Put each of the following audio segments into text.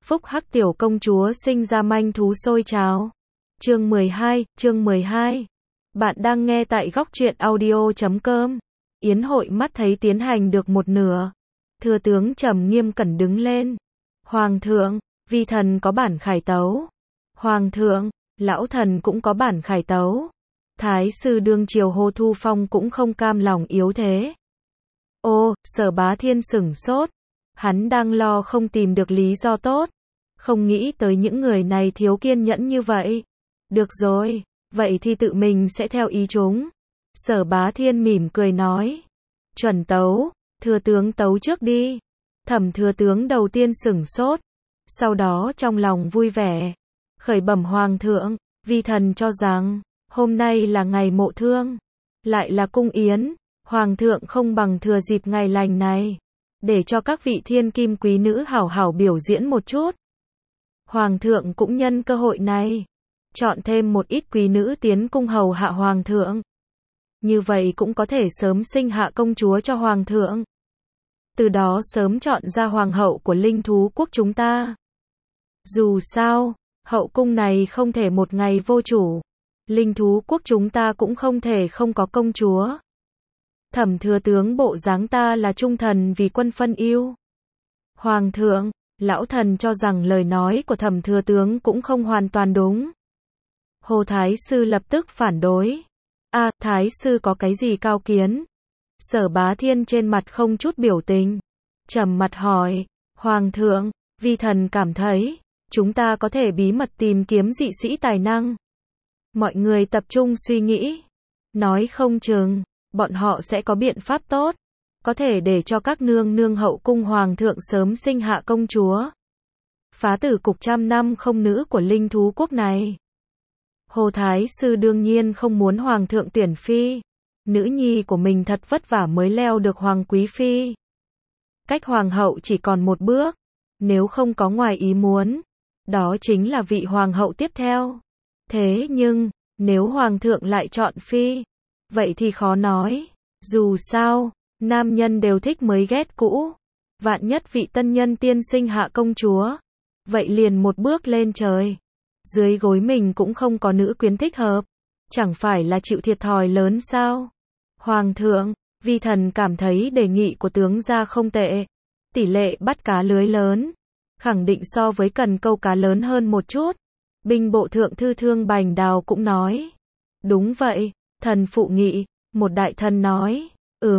Phúc Hắc tiểu công chúa sinh ra manh thú sôi trào. Chương 12. Bạn đang nghe tại góc truyện audio.com. Yến hội mắt thấy tiến hành được một nửa. Thừa tướng trầm nghiêm cẩn đứng lên. Hoàng thượng, vi thần có bản khải tấu. Hoàng thượng, lão thần cũng có bản khải tấu. Thái sư đương triều Hồ Thu Phong cũng không cam lòng yếu thế. Ô, Sở Bá Thiên sửng sốt. Hắn đang lo không tìm được lý do tốt. Không nghĩ tới những người này thiếu kiên nhẫn như vậy. Được rồi, vậy thì tự mình sẽ theo ý chúng. Sở Bá Thiên mỉm cười nói. Chuẩn tấu, thừa tướng tấu trước đi. Thẩm thừa tướng đầu tiên sửng sốt. Sau đó trong lòng vui vẻ. Khởi bẩm hoàng thượng, vi thần cho rằng, hôm nay là ngày mộ thương. Lại là cung yến, hoàng thượng không bằng thừa dịp ngày lành này. Để cho các vị thiên kim quý nữ hảo hảo biểu diễn một chút. Hoàng thượng cũng nhân cơ hội này, chọn thêm một ít quý nữ tiến cung hầu hạ hoàng thượng. Như vậy cũng có thể sớm sinh hạ công chúa cho hoàng thượng. Từ đó sớm chọn ra hoàng hậu của linh thú quốc chúng ta. Dù sao, hậu cung này không thể một ngày vô chủ. Linh thú quốc chúng ta cũng không thể không có công chúa. Thẩm thừa tướng bộ dáng ta là trung thần vì quân phân ưu. Hoàng thượng, lão thần cho rằng lời nói của thẩm thừa tướng cũng không hoàn toàn đúng. Hồ Thái sư lập tức phản đối. Thái sư có cái gì cao kiến? Sở Bá Thiên trên mặt không chút biểu tình. Trầm mặt hỏi, Hoàng thượng, vi thần cảm thấy, chúng ta có thể bí mật tìm kiếm dị sĩ tài năng. Mọi người tập trung suy nghĩ. Nói không chừng, bọn họ sẽ có biện pháp tốt. Có thể để cho các nương nương hậu cung hoàng thượng sớm sinh hạ công chúa. Phá tử cục trăm năm không nữ của linh thú quốc này. Hồ Thái sư đương nhiên không muốn hoàng thượng tuyển phi. Nữ nhi của mình thật vất vả mới leo được hoàng quý phi. Cách hoàng hậu chỉ còn một bước. Nếu không có ngoài ý muốn, đó chính là vị hoàng hậu tiếp theo. Thế nhưng, nếu hoàng thượng lại chọn phi, vậy thì khó nói. Dù sao, nam nhân đều thích mới ghét cũ. Vạn nhất vị tân nhân tiên sinh hạ công chúa, vậy liền một bước lên trời. Dưới gối mình cũng không có nữ quyến thích hợp. Chẳng phải là chịu thiệt thòi lớn sao? Hoàng thượng, vi thần cảm thấy đề nghị của tướng gia không tệ. Tỷ lệ bắt cá lưới lớn. Khẳng định so với cần câu cá lớn hơn một chút. Binh bộ thượng thư Thương Bành Đào cũng nói. Đúng vậy, thần phụ nghị. Một đại thần nói.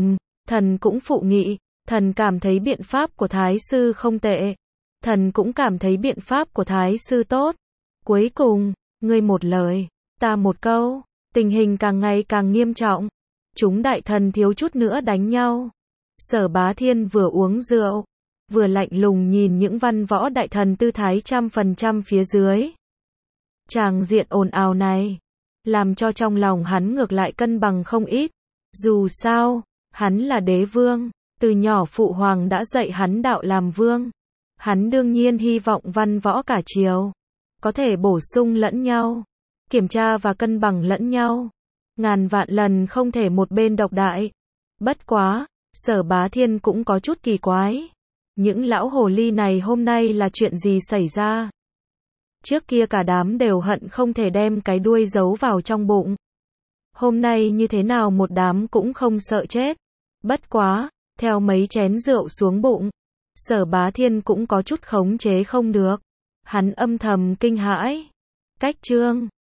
Thần cũng phụ nghị. Thần cảm thấy biện pháp của Thái sư không tệ. Thần cũng cảm thấy biện pháp của Thái sư tốt. Cuối cùng, ngươi một lời, ta một câu. Tình hình càng ngày càng nghiêm trọng. Chúng đại thần thiếu chút nữa đánh nhau. Sở Bá Thiên vừa uống rượu, vừa lạnh lùng nhìn những văn võ đại thần tư thái 100% phía dưới. Tràng diện ồn ào này, làm cho trong lòng hắn ngược lại cân bằng không ít. Dù sao, hắn là đế vương, từ nhỏ phụ hoàng đã dạy hắn đạo làm vương. Hắn đương nhiên hy vọng văn võ cả triều có thể bổ sung lẫn nhau, kiểm tra và cân bằng lẫn nhau. Ngàn vạn lần không thể một bên độc đại. Bất quá, Sở Bá Thiên cũng có chút kỳ quái. Những lão hồ ly này hôm nay là chuyện gì xảy ra? Trước kia cả đám đều hận không thể đem cái đuôi giấu vào trong bụng. Hôm nay như thế nào một đám cũng không sợ chết. Bất quá, theo mấy chén rượu xuống bụng, Sở Bá Thiên cũng có chút khống chế không được. Hắn âm thầm kinh hãi. Cách chương